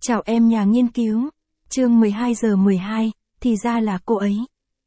Chào em nhà nghiên cứu. Chương 12 giờ 12, thì ra là cô ấy.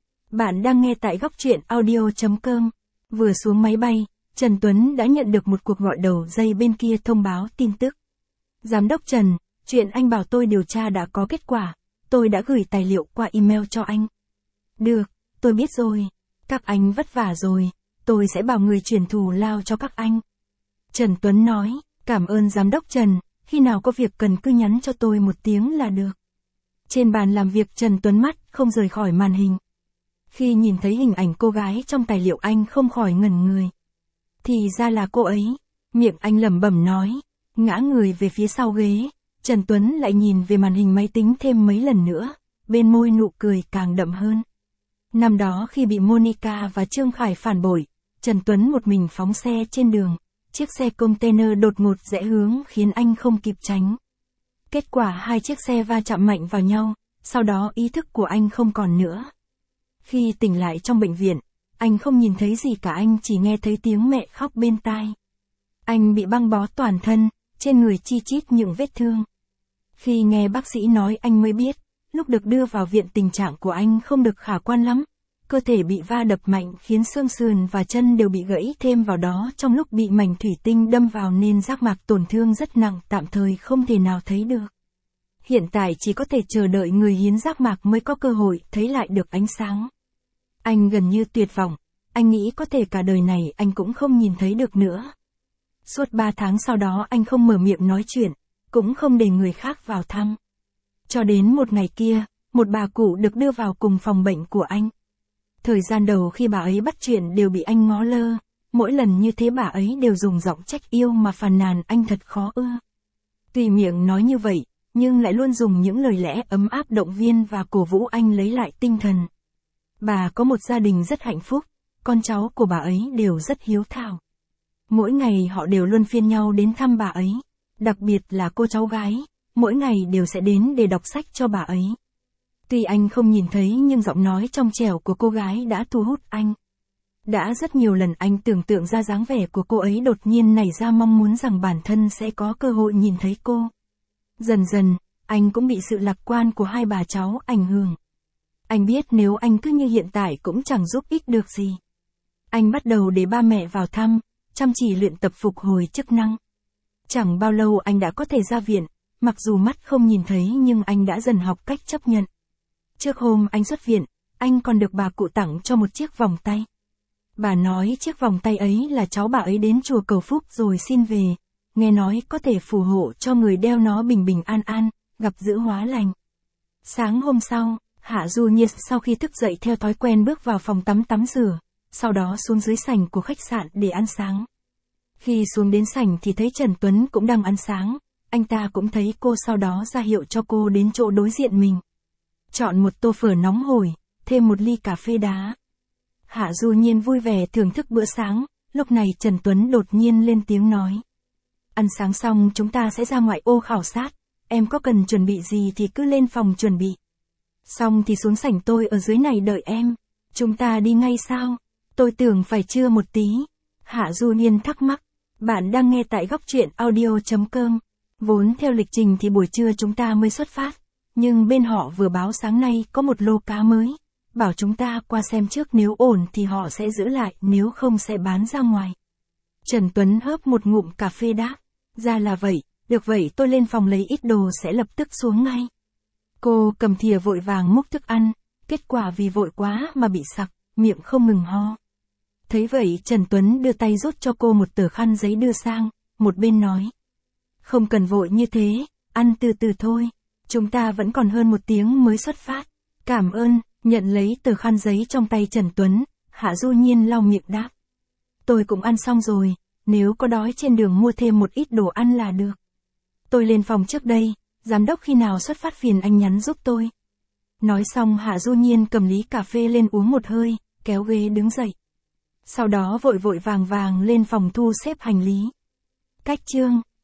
Bạn đang nghe tại góc truyện audio.com. Vừa xuống máy bay, Trần Tuấn đã nhận được một cuộc gọi đầu dây bên kia thông báo tin tức. Giám đốc Trần, chuyện anh bảo tôi điều tra đã có kết quả. Tôi đã gửi tài liệu qua email cho anh. Được, tôi biết rồi. Các anh vất vả rồi. Tôi sẽ bảo người chuyển thù lao cho các anh. Trần Tuấn nói, cảm ơn giám đốc Trần. Khi nào có việc cần cứ nhắn cho tôi một tiếng là được. Trên bàn làm việc Trần Tuấn mắt không rời khỏi màn hình. Khi nhìn thấy hình ảnh cô gái trong tài liệu anh không khỏi ngẩn người. Thì ra là cô ấy. Miệng anh lẩm bẩm nói. Ngã người về phía sau ghế. Trần Tuấn lại nhìn về màn hình máy tính thêm mấy lần nữa. Bên môi nụ cười càng đậm hơn. Năm đó khi bị Monica và Trương Khải phản bội, Trần Tuấn một mình phóng xe trên đường. Chiếc xe container đột ngột rẽ hướng khiến anh không kịp tránh. Kết quả hai chiếc xe va chạm mạnh vào nhau, sau đó ý thức của anh không còn nữa. Khi tỉnh lại trong bệnh viện, anh không nhìn thấy gì cả, anh chỉ nghe thấy tiếng mẹ khóc bên tai. Anh bị băng bó toàn thân, trên người chi chít những vết thương. Khi nghe bác sĩ nói anh mới biết, lúc được đưa vào viện tình trạng của anh không được khả quan lắm. Cơ thể bị va đập mạnh khiến xương sườn và chân đều bị gãy, thêm vào đó trong lúc bị mảnh thủy tinh đâm vào nên giác mạc tổn thương rất nặng, tạm thời không thể nào thấy được. Hiện tại chỉ có thể chờ đợi người hiến giác mạc mới có cơ hội thấy lại được ánh sáng. Anh gần như tuyệt vọng, anh nghĩ có thể cả đời này anh cũng không nhìn thấy được nữa. Suốt 3 tháng sau đó anh không mở miệng nói chuyện, cũng không để người khác vào thăm. Cho đến một ngày kia, một bà cụ được đưa vào cùng phòng bệnh của anh. Thời gian đầu khi bà ấy bắt chuyện đều bị anh ngó lơ, mỗi lần như thế bà ấy đều dùng giọng trách yêu mà phàn nàn anh thật khó ưa. Tuy miệng nói như vậy, nhưng lại luôn dùng những lời lẽ ấm áp động viên và cổ vũ anh lấy lại tinh thần. Bà có một gia đình rất hạnh phúc, con cháu của bà ấy đều rất hiếu thảo. Mỗi ngày họ đều luân phiên nhau đến thăm bà ấy, đặc biệt là cô cháu gái, mỗi ngày đều sẽ đến để đọc sách cho bà ấy. Tuy anh không nhìn thấy nhưng giọng nói trong trẻo của cô gái đã thu hút anh. Đã rất nhiều lần anh tưởng tượng ra dáng vẻ của cô ấy, đột nhiên nảy ra mong muốn rằng bản thân sẽ có cơ hội nhìn thấy cô. Dần dần, anh cũng bị sự lạc quan của hai bà cháu ảnh hưởng. Anh biết nếu anh cứ như hiện tại cũng chẳng giúp ích được gì. Anh bắt đầu để ba mẹ vào thăm, chăm chỉ luyện tập phục hồi chức năng. Chẳng bao lâu anh đã có thể ra viện, mặc dù mắt không nhìn thấy nhưng anh đã dần học cách chấp nhận. Trước hôm anh xuất viện, anh còn được bà cụ tặng cho một chiếc vòng tay. Bà nói chiếc vòng tay ấy là cháu bà ấy đến chùa cầu phúc rồi xin về, nghe nói có thể phù hộ cho người đeo nó bình bình an an, gặp dữ hóa lành. Sáng hôm sau, Hạ Du Nhiên sau khi thức dậy theo thói quen bước vào phòng tắm rửa, sau đó xuống dưới sảnh của khách sạn để ăn sáng. Khi xuống đến sảnh thì thấy Trần Tuấn cũng đang ăn sáng, anh ta cũng thấy cô sau đó ra hiệu cho cô đến chỗ đối diện mình. Chọn một tô phở nóng hổi, thêm một ly cà phê đá. Hạ Du Nhiên vui vẻ thưởng thức bữa sáng, lúc này Trần Tuấn đột nhiên lên tiếng nói. Ăn sáng xong chúng ta sẽ ra ngoại ô khảo sát, em có cần chuẩn bị gì thì cứ lên phòng chuẩn bị. Xong thì xuống sảnh tôi ở dưới này đợi em. Chúng ta đi ngay sao? Tôi tưởng phải trưa một tí. Hạ Du Nhiên thắc mắc. Bạn đang nghe tại góc truyện audio.com. Vốn theo lịch trình thì buổi trưa chúng ta mới xuất phát. Nhưng bên họ vừa báo sáng nay có một lô cá mới. Bảo chúng ta qua xem trước, nếu ổn thì họ sẽ giữ lại, nếu không sẽ bán ra ngoài. Trần Tuấn hớp một ngụm cà phê đáp. Ra là vậy, được vậy tôi lên phòng lấy ít đồ sẽ lập tức xuống ngay. Cô cầm thìa vội vàng múc thức ăn, kết quả vì vội quá mà bị sặc, miệng không ngừng ho. Thấy vậy Trần Tuấn đưa tay rút cho cô một tờ khăn giấy đưa sang, một bên nói. Không cần vội như thế, ăn từ từ thôi, chúng ta vẫn còn hơn 1 tiếng mới xuất phát. Cảm ơn, nhận lấy tờ khăn giấy trong tay Trần Tuấn, Hạ Du Nhiên lau miệng đáp. Tôi cũng ăn xong rồi, nếu có đói trên đường mua thêm một ít đồ ăn là được. Tôi lên phòng trước đây. Giám đốc khi nào xuất phát phiền anh nhắn giúp tôi. Nói xong Hạ Du Nhiên cầm ly cà phê lên uống một hơi, kéo ghế đứng dậy. Sau đó vội vàng lên phòng thu xếp hành lý. Cách chương